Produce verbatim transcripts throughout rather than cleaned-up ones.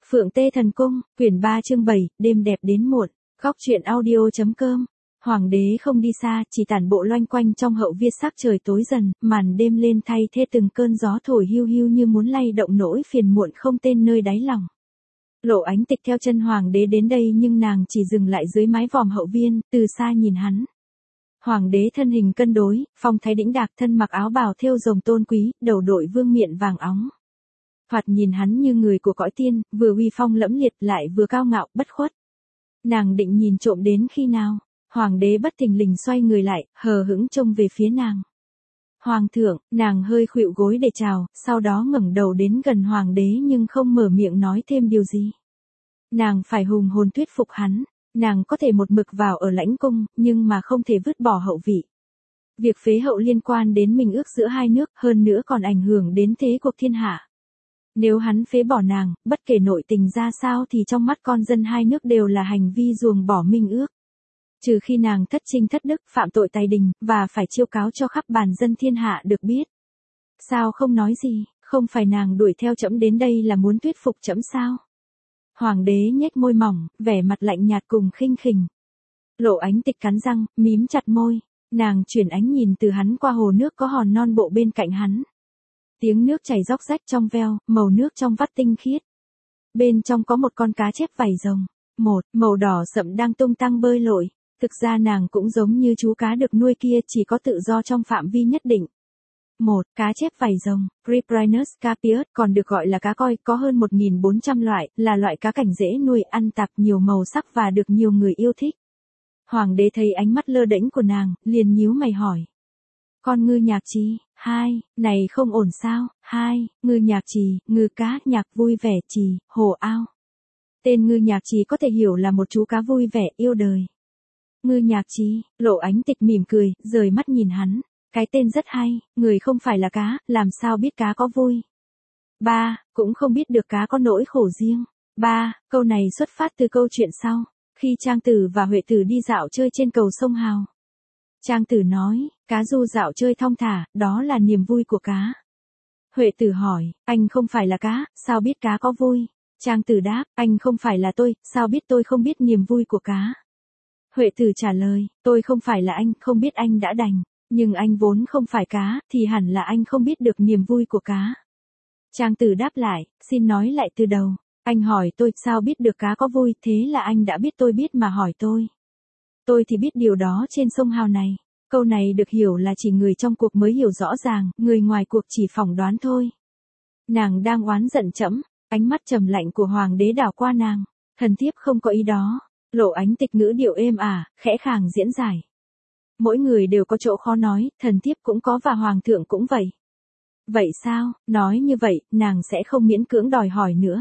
Phượng Tê Thần Cung, quyển ba chương bảy, đêm đẹp đến muộn. Góc truyện audio.com. Hoàng đế không đi xa, chỉ tản bộ loanh quanh trong hậu viên. Sắc trời tối dần, màn đêm lên thay thế từng cơn gió thổi hiu hiu như muốn lay động nỗi phiền muộn không tên nơi đáy lòng. Lộ Ánh Tịch theo chân hoàng đế đến đây nhưng nàng chỉ dừng lại dưới mái vòm hậu viên, từ xa nhìn hắn. Hoàng đế thân hình cân đối, phong thái đĩnh đạc, thân mặc áo bào thêu rồng tôn quý, đầu đội vương miện vàng óng. Thoạt nhìn hắn như người của cõi tiên, vừa uy phong lẫm liệt lại vừa cao ngạo, bất khuất. Nàng định nhìn trộm đến khi nào, hoàng đế bất thình lình xoay người lại, hờ hững trông về phía nàng. Hoàng thượng, nàng hơi khuỵu gối để chào, sau đó ngẩng đầu đến gần hoàng đế nhưng không mở miệng nói thêm điều gì. Nàng phải hùng hồn thuyết phục hắn, nàng có thể một mực vào ở lãnh cung, nhưng mà không thể vứt bỏ hậu vị. Việc phế hậu liên quan đến minh ước giữa hai nước, hơn nữa còn ảnh hưởng đến thế cuộc thiên hạ. Nếu hắn phế bỏ nàng, bất kể nội tình ra sao thì trong mắt con dân hai nước đều là hành vi ruồng bỏ minh ước. Trừ khi nàng thất trinh thất đức, phạm tội tài đình, và phải chiêu cáo cho khắp bàn dân thiên hạ được biết. Sao không nói gì, không phải nàng đuổi theo trẫm đến đây là muốn thuyết phục trẫm sao? Hoàng đế nhếch môi mỏng, vẻ mặt lạnh nhạt cùng khinh khỉnh. Lộ Ánh Tịch cắn răng, mím chặt môi, nàng chuyển ánh nhìn từ hắn qua hồ nước có hòn non bộ bên cạnh hắn. Tiếng nước chảy róc rách trong veo, màu nước trong vắt tinh khiết. Bên trong có một con cá chép vảy rồng, một, màu đỏ sậm đang tung tăng bơi lội. Thực ra nàng cũng giống như chú cá được nuôi kia, chỉ có tự do trong phạm vi nhất định. Một, cá chép vảy rồng, Cryprinus capius, còn được gọi là cá coi, có hơn một nghìn bốn trăm loại, là loại cá cảnh dễ nuôi, ăn tạp, nhiều màu sắc và được nhiều người yêu thích. Hoàng đế thấy ánh mắt lơ đễnh của nàng, liền nhíu mày hỏi. Con ngư nhạc trì, hai, này không ổn sao, hai, ngư nhạc trì, ngư cá, nhạc vui vẻ, trì, hồ ao. Tên ngư nhạc trì có thể hiểu là một chú cá vui vẻ, yêu đời. Ngư nhạc trì, Lộ Ánh Tịch mỉm cười, rời mắt nhìn hắn. Cái tên rất hay, người không phải là cá, làm sao biết cá có vui. Ba, cũng không biết được cá có nỗi khổ riêng. Ba, câu này xuất phát từ câu chuyện sau, khi Trang Tử và Huệ Tử đi dạo chơi trên cầu sông Hào. Trang Tử nói, cá du dạo chơi thong thả, đó là niềm vui của cá. Huệ Tử hỏi, anh không phải là cá, sao biết cá có vui? Trang Tử đáp, anh không phải là tôi, sao biết tôi không biết niềm vui của cá? Huệ Tử trả lời, tôi không phải là anh, không biết anh đã đành, nhưng anh vốn không phải cá, thì hẳn là anh không biết được niềm vui của cá. Trang Tử đáp lại, xin nói lại từ đầu, anh hỏi tôi sao biết được cá có vui, thế là anh đã biết tôi biết mà hỏi tôi. Tôi thì biết điều đó trên sông Hào này. Câu này được hiểu là chỉ người trong cuộc mới hiểu rõ ràng, người ngoài cuộc chỉ phỏng đoán thôi. Nàng đang oán giận trẫm, ánh mắt trầm lạnh của hoàng đế đảo qua nàng. Thần thiếp không có ý đó. Lộ Ánh Tịch ngữ điệu êm ả, khẽ khàng diễn giải. Mỗi người đều có chỗ khó nói, thần thiếp cũng có và hoàng thượng cũng vậy. Vậy sao, nói như vậy, nàng sẽ không miễn cưỡng đòi hỏi nữa.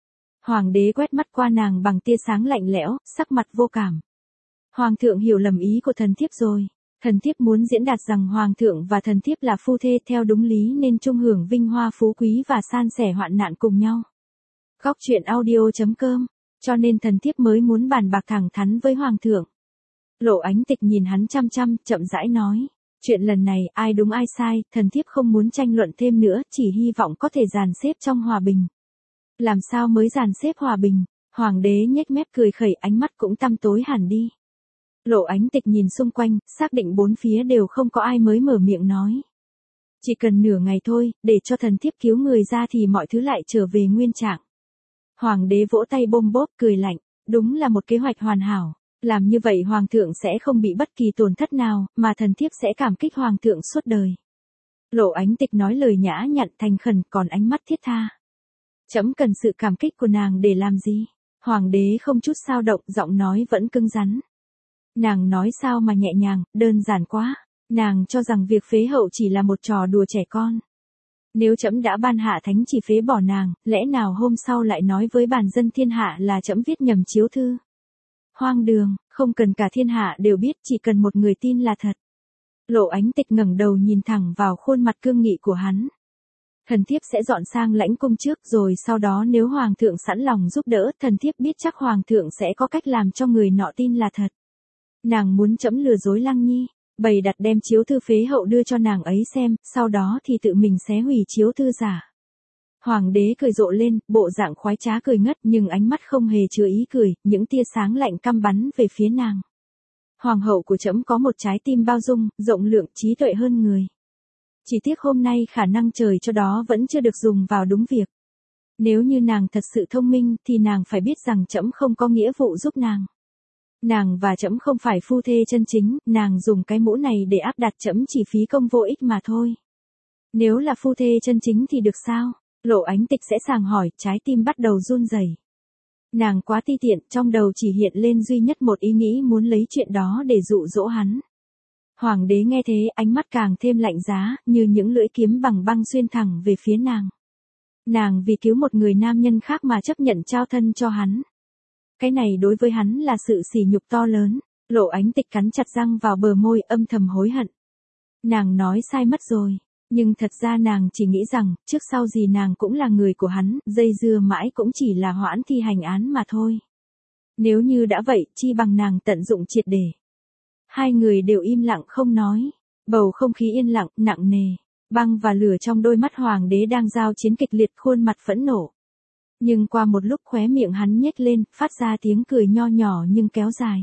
Hoàng đế quét mắt qua nàng bằng tia sáng lạnh lẽo, sắc mặt vô cảm. Hoàng thượng hiểu lầm ý của thần thiếp rồi. Thần thiếp muốn diễn đạt rằng hoàng thượng và thần thiếp là phu thê theo đúng lý nên chung hưởng vinh hoa phú quý và san sẻ hoạn nạn cùng nhau. Góc truyện audio.com. Cho nên thần thiếp mới muốn bàn bạc thẳng thắn với hoàng thượng. Lộ Ánh Tịch nhìn hắn chăm chăm, chậm rãi nói. Chuyện lần này, ai đúng ai sai, thần thiếp không muốn tranh luận thêm nữa, chỉ hy vọng có thể dàn xếp trong hòa bình. Làm sao mới dàn xếp hòa bình? Hoàng đế nhếch mép cười khẩy, ánh mắt cũng tăm tối hẳn đi. Lộ Ánh Tịch nhìn xung quanh, xác định bốn phía đều không có ai mới mở miệng nói. Chỉ cần nửa ngày thôi, để cho thần thiếp cứu người ra thì mọi thứ lại trở về nguyên trạng. Hoàng đế vỗ tay bôm bốp cười lạnh, đúng là một kế hoạch hoàn hảo. Làm như vậy hoàng thượng sẽ không bị bất kỳ tổn thất nào, mà thần thiếp sẽ cảm kích hoàng thượng suốt đời. Lộ Ánh Tịch nói lời nhã nhặn thành khẩn, còn ánh mắt thiết tha. Trẫm cần sự cảm kích của nàng để làm gì? Hoàng đế không chút xao động, giọng nói vẫn cứng rắn. Nàng nói sao mà nhẹ nhàng, đơn giản quá. Nàng cho rằng việc phế hậu chỉ là một trò đùa trẻ con. Nếu trẫm đã ban hạ thánh chỉ phế bỏ nàng, lẽ nào hôm sau lại nói với bàn dân thiên hạ là trẫm viết nhầm chiếu thư? Hoang đường, không cần cả thiên hạ đều biết, chỉ cần một người tin là thật. Lộ Ánh Tịch ngẩng đầu nhìn thẳng vào khuôn mặt cương nghị của hắn. Thần thiếp sẽ dọn sang lãnh cung trước, rồi sau đó nếu hoàng thượng sẵn lòng giúp đỡ, thần thiếp biết chắc hoàng thượng sẽ có cách làm cho người nọ tin là thật. Nàng muốn trẫm lừa dối Lăng Nhi, bày đặt đem chiếu thư phế hậu đưa cho nàng ấy xem, sau đó thì tự mình xé hủy chiếu thư giả. Hoàng đế cười rộ lên, bộ dạng khoái trá cười ngất nhưng ánh mắt không hề chứa ý cười, những tia sáng lạnh căm bắn về phía nàng. Hoàng hậu của trẫm có một trái tim bao dung, rộng lượng, trí tuệ hơn người. Chỉ tiếc hôm nay khả năng trời cho đó vẫn chưa được dùng vào đúng việc. Nếu như nàng thật sự thông minh thì nàng phải biết rằng trẫm không có nghĩa vụ giúp nàng. Nàng và trẫm không phải phu thê chân chính, nàng dùng cái mũ này để áp đặt trẫm chỉ phí công vô ích mà thôi. Nếu là phu thê chân chính thì được sao? Lộ Ánh Tịch sẽ sàng hỏi, trái tim bắt đầu run rẩy. Nàng quá ti tiện, trong đầu chỉ hiện lên duy nhất một ý nghĩ muốn lấy chuyện đó để dụ dỗ hắn. Hoàng đế nghe thế, ánh mắt càng thêm lạnh giá, như những lưỡi kiếm bằng băng xuyên thẳng về phía nàng. Nàng vì cứu một người nam nhân khác mà chấp nhận trao thân cho hắn. Cái này đối với hắn là sự sỉ nhục to lớn. Lộ Ánh Tịch cắn chặt răng vào bờ môi, âm thầm hối hận. Nàng nói sai mất rồi. Nhưng thật ra nàng chỉ nghĩ rằng, trước sau gì nàng cũng là người của hắn, dây dưa mãi cũng chỉ là hoãn thi hành án mà thôi. Nếu như đã vậy, chi bằng nàng tận dụng triệt để. Hai người đều im lặng không nói. Bầu không khí yên lặng, nặng nề. Băng và lửa trong đôi mắt hoàng đế đang giao chiến kịch liệt, khuôn mặt phẫn nộ. Nhưng qua một lúc khóe miệng hắn nhếch lên, phát ra tiếng cười nho nhỏ nhưng kéo dài.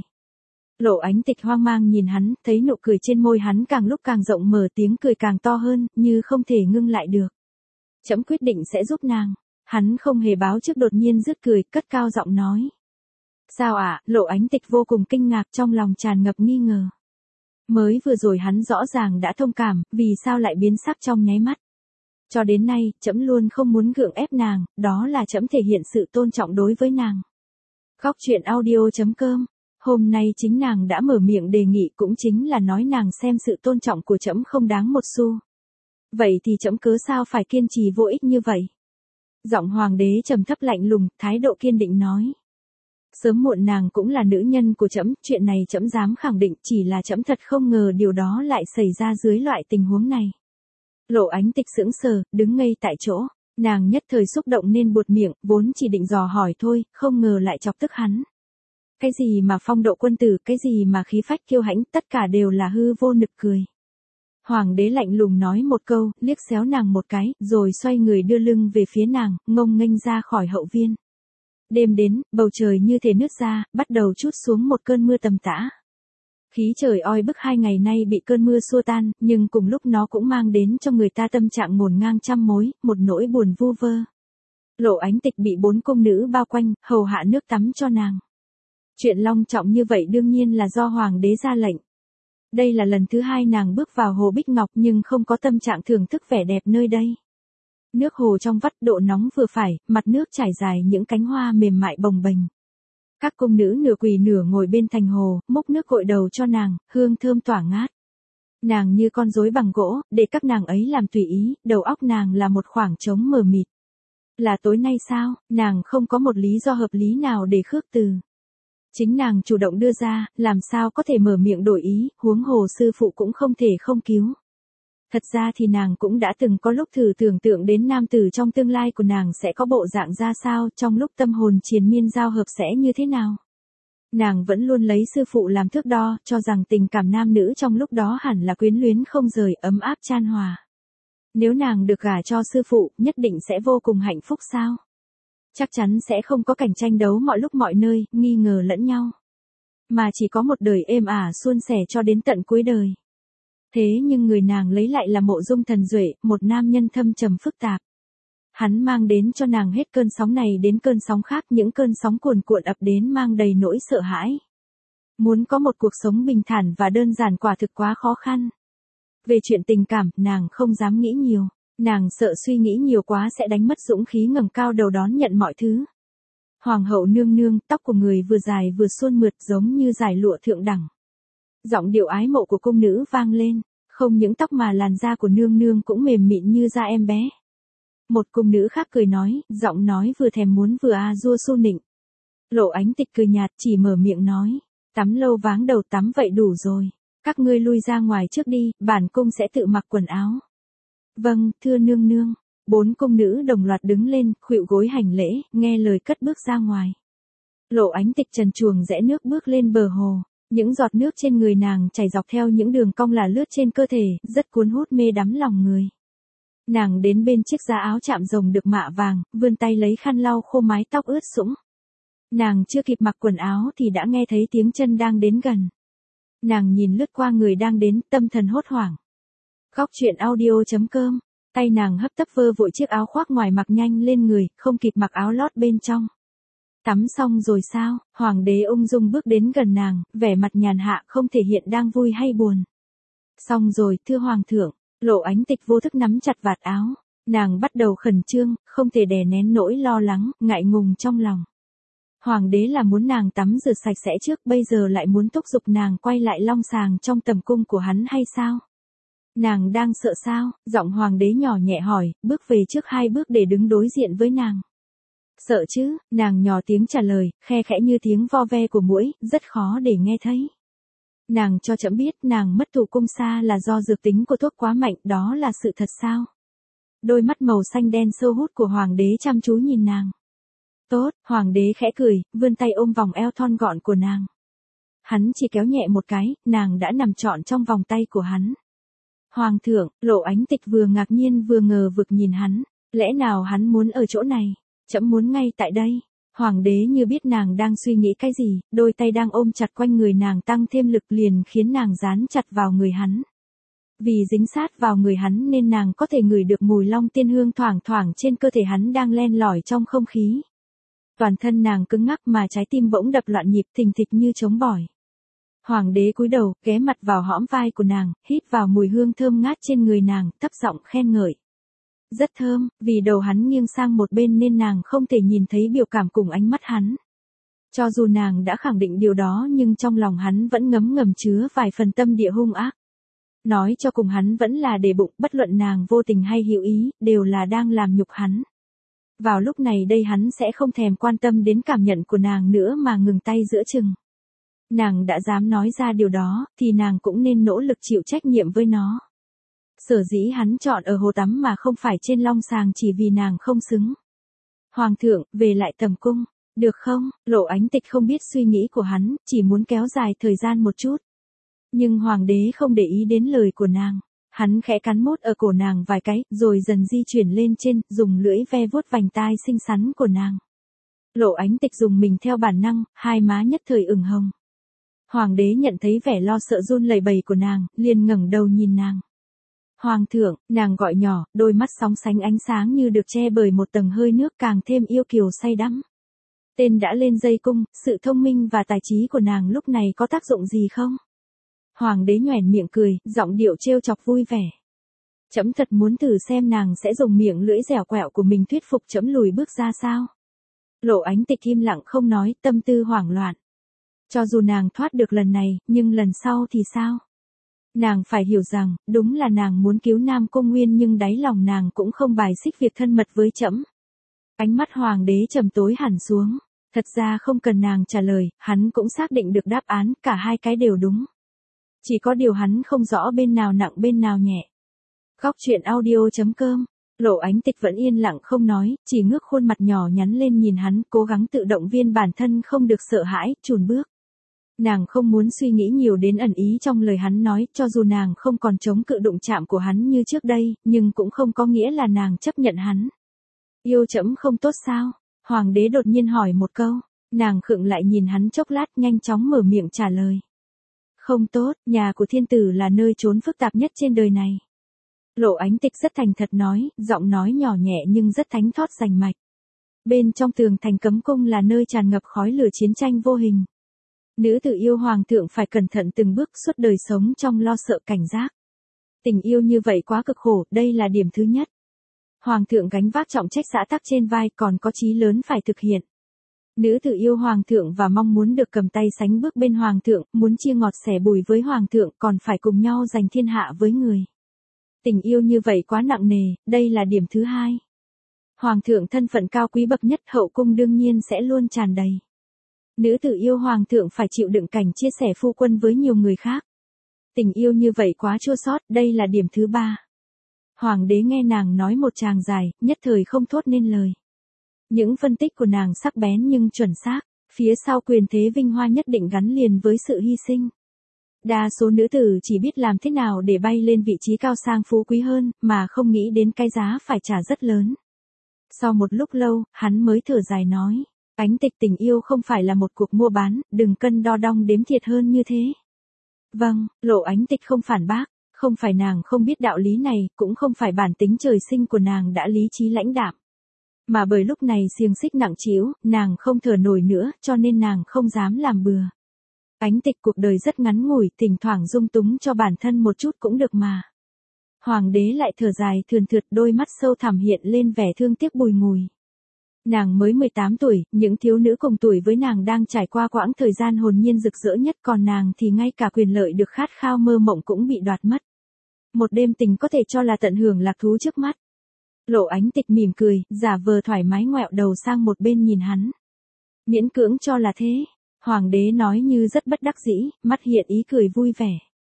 Lộ Ánh Tịch hoang mang nhìn hắn, thấy nụ cười trên môi hắn càng lúc càng rộng mở, tiếng cười càng to hơn, như không thể ngưng lại được. Trẫm quyết định sẽ giúp nàng. Hắn không hề báo trước đột nhiên rứt cười, cất cao giọng nói. Sao ạ? À? Lộ Ánh Tịch vô cùng kinh ngạc, trong lòng tràn ngập nghi ngờ. Mới vừa rồi hắn rõ ràng đã thông cảm, vì sao lại biến sắc trong nháy mắt. Cho đến nay, trẫm luôn không muốn gượng ép nàng, đó là trẫm thể hiện sự tôn trọng đối với nàng. Góc truyện audio chấm com. Hôm nay chính nàng đã mở miệng đề nghị, cũng chính là nói nàng xem sự tôn trọng của trẫm không đáng một xu. Vậy thì trẫm cớ sao phải kiên trì vô ích như vậy? Giọng hoàng đế trầm thấp lạnh lùng, thái độ kiên định nói. Sớm muộn nàng cũng là nữ nhân của trẫm, chuyện này trẫm dám khẳng định, chỉ là trẫm thật không ngờ điều đó lại xảy ra dưới loại tình huống này. Lộ Ánh Tịch sững sờ, đứng ngây tại chỗ, nàng nhất thời xúc động nên buột miệng, vốn chỉ định dò hỏi thôi, không ngờ lại chọc tức hắn. Cái gì mà phong độ quân tử, cái gì mà khí phách kiêu hãnh, tất cả đều là hư vô nực cười. Hoàng đế lạnh lùng nói một câu, liếc xéo nàng một cái, rồi xoay người đưa lưng về phía nàng, ngông nghênh ra khỏi hậu viên. Đêm đến, bầu trời như thể nứt ra, bắt đầu trút xuống một cơn mưa tầm tã. Khí trời oi bức hai ngày nay bị cơn mưa xua tan, nhưng cùng lúc nó cũng mang đến cho người ta tâm trạng ngổn ngang trăm mối, một nỗi buồn vu vơ. Lộ Ánh Tịch bị bốn cung nữ bao quanh, hầu hạ nước tắm cho nàng. Chuyện long trọng như vậy đương nhiên là do hoàng đế ra lệnh. Đây là lần thứ hai nàng bước vào hồ Bích Ngọc nhưng không có tâm trạng thưởng thức vẻ đẹp nơi đây. Nước hồ trong vắt, độ nóng vừa phải, mặt nước trải dài những cánh hoa mềm mại bồng bềnh. Các cung nữ nửa quỳ nửa ngồi bên thành hồ, múc nước gội đầu cho nàng, hương thơm tỏa ngát. Nàng như con rối bằng gỗ, để các nàng ấy làm tùy ý, đầu óc nàng là một khoảng trống mờ mịt. Là tối nay sao? Nàng không có một lý do hợp lý nào để khước từ. Chính nàng chủ động đưa ra, làm sao có thể mở miệng đổi ý, huống hồ sư phụ cũng không thể không cứu. Thật ra thì nàng cũng đã từng có lúc thử tưởng tượng đến nam tử trong tương lai của nàng sẽ có bộ dạng ra sao, trong lúc tâm hồn triền miên giao hợp sẽ như thế nào. Nàng vẫn luôn lấy sư phụ làm thước đo, cho rằng tình cảm nam nữ trong lúc đó hẳn là quyến luyến không rời, ấm áp chan hòa. Nếu nàng được gả cho sư phụ, nhất định sẽ vô cùng hạnh phúc sao? Chắc chắn sẽ không có cảnh tranh đấu mọi lúc mọi nơi, nghi ngờ lẫn nhau. Mà chỉ có một đời êm ả suôn sẻ cho đến tận cuối đời. Thế nhưng người nàng lấy lại là Mộ Dung Thần Duệ, một nam nhân thâm trầm phức tạp. Hắn mang đến cho nàng hết cơn sóng này đến cơn sóng khác, những cơn sóng cuồn cuộn ập đến mang đầy nỗi sợ hãi. Muốn có một cuộc sống bình thản và đơn giản quả thực quá khó khăn. Về chuyện tình cảm, nàng không dám nghĩ nhiều. Nàng sợ suy nghĩ nhiều quá sẽ đánh mất dũng khí ngẩng cao đầu đón nhận mọi thứ. Hoàng hậu nương nương, tóc của người vừa dài vừa suôn mượt giống như dải lụa thượng đẳng. Giọng điệu ái mộ của cung nữ vang lên, không những tóc mà làn da của nương nương cũng mềm mịn như da em bé. Một cung nữ khác cười nói, giọng nói vừa thèm muốn vừa a dua su nịnh. Lộ Ánh Tịch cười nhạt, chỉ mở miệng nói, tắm lâu váng đầu tắm vậy đủ rồi, các ngươi lui ra ngoài trước đi, bản cung sẽ tự mặc quần áo. Vâng, thưa nương nương. Bốn cung nữ đồng loạt đứng lên, khuỵu gối hành lễ, nghe lời cất bước ra ngoài. Lộ Ánh Tịch trần truồng rẽ nước bước lên bờ hồ, những giọt nước trên người nàng chảy dọc theo những đường cong là lướt trên cơ thể, rất cuốn hút mê đắm lòng người. Nàng đến bên chiếc giá áo chạm rồng được mạ vàng, vươn tay lấy khăn lau khô mái tóc ướt sũng. Nàng chưa kịp mặc quần áo thì đã nghe thấy tiếng chân đang đến gần. Nàng nhìn lướt qua người đang đến, tâm thần hốt hoảng. Góc truyện audio chấm com, tay nàng hấp tấp vơ vội chiếc áo khoác ngoài mặc nhanh lên người, không kịp mặc áo lót bên trong. Tắm xong rồi sao? Hoàng đế ung dung bước đến gần nàng, vẻ mặt nhàn hạ không thể hiện đang vui hay buồn. Xong rồi, thưa hoàng thượng. Lộ Ánh Tịch vô thức nắm chặt vạt áo. Nàng bắt đầu khẩn trương, không thể đè nén nỗi lo lắng, ngại ngùng trong lòng. Hoàng đế là muốn nàng tắm rửa sạch sẽ trước, bây giờ lại muốn thúc giục nàng quay lại long sàng trong tầm cung của hắn hay sao? Nàng đang sợ sao? Giọng hoàng đế nhỏ nhẹ hỏi, bước về trước hai bước để đứng đối diện với nàng. Sợ chứ? Nàng nhỏ tiếng trả lời, khe khẽ như tiếng vo ve của muỗi, rất khó để nghe thấy. Nàng cho trẫm biết nàng mất tù cung xa là do dược tính của thuốc quá mạnh, đó là sự thật sao? Đôi mắt màu xanh đen sâu hút của hoàng đế chăm chú nhìn nàng. Tốt, hoàng đế khẽ cười, vươn tay ôm vòng eo thon gọn của nàng. Hắn chỉ kéo nhẹ một cái, nàng đã nằm trọn trong vòng tay của hắn. Hoàng thượng, Lộ Ánh Tịch vừa ngạc nhiên vừa ngờ vực nhìn hắn, lẽ nào hắn muốn ở chỗ này? Trẫm muốn ngay tại đây. Hoàng đế như biết nàng đang suy nghĩ cái gì, đôi tay đang ôm chặt quanh người nàng tăng thêm lực liền khiến nàng dán chặt vào người hắn. Vì dính sát vào người hắn nên nàng có thể ngửi được mùi long tiên hương thoảng thoảng trên cơ thể hắn đang len lỏi trong không khí. Toàn thân nàng cứng ngắc mà trái tim bỗng đập loạn nhịp thình thịch như trống bỏi. Hoàng đế cúi đầu, ghé mặt vào hõm vai của nàng, hít vào mùi hương thơm ngát trên người nàng, thấp giọng khen ngợi. Rất thơm, vì đầu hắn nghiêng sang một bên nên nàng không thể nhìn thấy biểu cảm cùng ánh mắt hắn. Cho dù nàng đã khẳng định điều đó nhưng trong lòng hắn vẫn ngấm ngầm chứa vài phần tâm địa hung ác. Nói cho cùng hắn vẫn là để bụng, bất luận nàng vô tình hay hữu ý, đều là đang làm nhục hắn. Vào lúc này đây hắn sẽ không thèm quan tâm đến cảm nhận của nàng nữa mà ngừng tay giữa chừng. Nàng đã dám nói ra điều đó, thì nàng cũng nên nỗ lực chịu trách nhiệm với nó. Sở dĩ hắn chọn ở hồ tắm mà không phải trên long sàng chỉ vì nàng không xứng. Hoàng thượng, về lại tầm cung, được không? Lộ Ánh Tịch không biết suy nghĩ của hắn, chỉ muốn kéo dài thời gian một chút. Nhưng hoàng đế không để ý đến lời của nàng. Hắn khẽ cắn mốt ở cổ nàng vài cái, rồi dần di chuyển lên trên, dùng lưỡi ve vuốt vành tai xinh xắn của nàng. Lộ Ánh Tịch dùng mình theo bản năng, hai má nhất thời ửng hồng. Hoàng đế nhận thấy vẻ lo sợ run lẩy bẩy của nàng, liền ngẩng đầu nhìn nàng. Hoàng thượng, nàng gọi nhỏ, đôi mắt sóng sánh ánh sáng như được che bởi một tầng hơi nước càng thêm yêu kiều say đắm. Tên đã lên dây cung, sự thông minh và tài trí của nàng lúc này có tác dụng gì không? Hoàng đế nhoẻn miệng cười, giọng điệu trêu chọc vui vẻ. Trẫm thật muốn thử xem nàng sẽ dùng miệng lưỡi dẻo quẹo của mình thuyết phục trẫm lùi bước ra sao. Lộ Ánh Tịch im lặng không nói, tâm tư hoảng loạn. Cho dù nàng thoát được lần này, nhưng lần sau thì sao? Nàng phải hiểu rằng, đúng là nàng muốn cứu Nam Cung Nguyên nhưng đáy lòng nàng cũng không bài xích việc thân mật với trẫm. Ánh mắt hoàng đế trầm tối hẳn xuống. Thật ra không cần nàng trả lời, hắn cũng xác định được đáp án, cả hai cái đều đúng. Chỉ có điều hắn không rõ bên nào nặng bên nào nhẹ. Góc truyện audio chấm com, Lộ Ánh Tịch vẫn yên lặng không nói, chỉ ngước khuôn mặt nhỏ nhắn lên nhìn hắn, cố gắng tự động viên bản thân không được sợ hãi, chùn bước. Nàng không muốn suy nghĩ nhiều đến ẩn ý trong lời hắn nói, cho dù nàng không còn chống cự đụng chạm của hắn như trước đây, nhưng cũng không có nghĩa là nàng chấp nhận hắn. Yêu trẫm không tốt sao? Hoàng đế đột nhiên hỏi một câu, nàng khựng lại nhìn hắn chốc lát nhanh chóng mở miệng trả lời. Không tốt, nhà của thiên tử là nơi trốn phức tạp nhất trên đời này. Lộ Ánh Tịch rất thành thật nói, giọng nói nhỏ nhẹ nhưng rất thánh thót rành mạch. Bên trong tường thành cấm cung là nơi tràn ngập khói lửa chiến tranh vô hình. Nữ tử yêu hoàng thượng phải cẩn thận từng bước suốt đời sống trong lo sợ cảnh giác. Tình yêu như vậy quá cực khổ, đây là điểm thứ nhất. Hoàng thượng gánh vác trọng trách xã tắc trên vai còn có chí lớn phải thực hiện. Nữ tử yêu hoàng thượng và mong muốn được cầm tay sánh bước bên hoàng thượng, muốn chia ngọt sẻ bùi với hoàng thượng còn phải cùng nhau giành thiên hạ với người. Tình yêu như vậy quá nặng nề, đây là điểm thứ hai. Hoàng thượng thân phận cao quý bậc nhất, hậu cung đương nhiên sẽ luôn tràn đầy. Nữ tử yêu hoàng thượng phải chịu đựng cảnh chia sẻ phu quân với nhiều người khác. Tình yêu như vậy quá chua xót, đây là điểm thứ ba. Hoàng đế nghe nàng nói một tràng dài, nhất thời không thốt nên lời. Những phân tích của nàng sắc bén nhưng chuẩn xác, phía sau quyền thế vinh hoa nhất định gắn liền với sự hy sinh. Đa số nữ tử chỉ biết làm thế nào để bay lên vị trí cao sang phú quý hơn, mà không nghĩ đến cái giá phải trả rất lớn. Sau một lúc lâu, hắn mới thở dài nói, Ánh Tịch, tình yêu không phải là một cuộc mua bán, đừng cân đo đong đếm thiệt hơn như thế. Vâng, Lộ Ánh Tịch không phản bác, không phải nàng không biết đạo lý này, cũng không phải bản tính trời sinh của nàng đã lý trí lãnh đạm. Mà bởi lúc này xiềng xích nặng trĩu, nàng không thở nổi nữa, cho nên nàng không dám làm bừa. Ánh Tịch, cuộc đời rất ngắn ngủi, thỉnh thoảng dung túng cho bản thân một chút cũng được mà. Hoàng đế lại thở dài thườn thượt, đôi mắt sâu thẳm hiện lên vẻ thương tiếc bùi ngùi. Nàng mới mười tám tuổi, những thiếu nữ cùng tuổi với nàng đang trải qua quãng thời gian hồn nhiên rực rỡ nhất, còn nàng thì ngay cả quyền lợi được khát khao mơ mộng cũng bị đoạt mất. Một đêm tình có thể cho là tận hưởng lạc thú trước mắt. Lộ Ánh Tịch mỉm cười, giả vờ thoải mái ngoẹo đầu sang một bên nhìn hắn. Miễn cưỡng cho là thế. Hoàng đế nói như rất bất đắc dĩ, mắt hiện ý cười vui vẻ.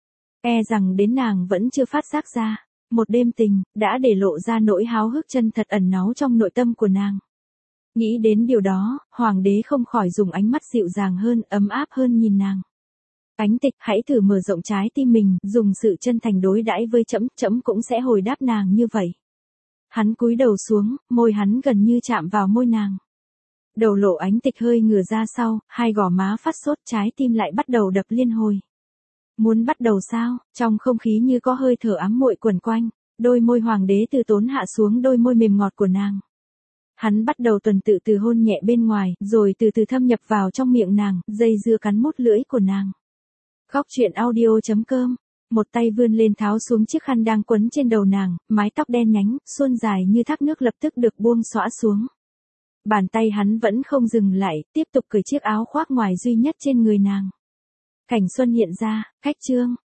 E rằng đến nàng vẫn chưa phát giác ra, một đêm tình, đã để lộ ra nỗi háo hức chân thật ẩn náu trong nội tâm của nàng. Nghĩ đến điều đó, Hoàng đế không khỏi dùng ánh mắt dịu dàng hơn, ấm áp hơn nhìn nàng. Ánh Tịch, hãy thử mở rộng trái tim mình, dùng sự chân thành đối đãi với trẫm, trẫm cũng sẽ hồi đáp nàng như vậy. Hắn cúi đầu xuống, môi hắn gần như chạm vào môi nàng. Đầu Lộ Ánh Tịch hơi ngửa ra sau, hai gò má phát sốt, trái tim lại bắt đầu đập liên hồi. Muốn bắt đầu sao? Trong không khí như có hơi thở ám muội quẩn quanh, đôi môi Hoàng đế từ tốn hạ xuống đôi môi mềm ngọt của nàng. Hắn bắt đầu tuần tự từ hôn nhẹ bên ngoài, rồi từ từ thâm nhập vào trong miệng nàng, dây dưa cắn mút lưỡi của nàng. Khóc chuyện audio chấm com. Một tay vươn lên tháo xuống chiếc khăn đang quấn trên đầu nàng, mái tóc đen nhánh, suôn dài như thác nước lập tức được buông xõa xuống. Bàn tay hắn vẫn không dừng lại, tiếp tục cởi chiếc áo khoác ngoài duy nhất trên người nàng. Cảnh xuân hiện ra, khách trương,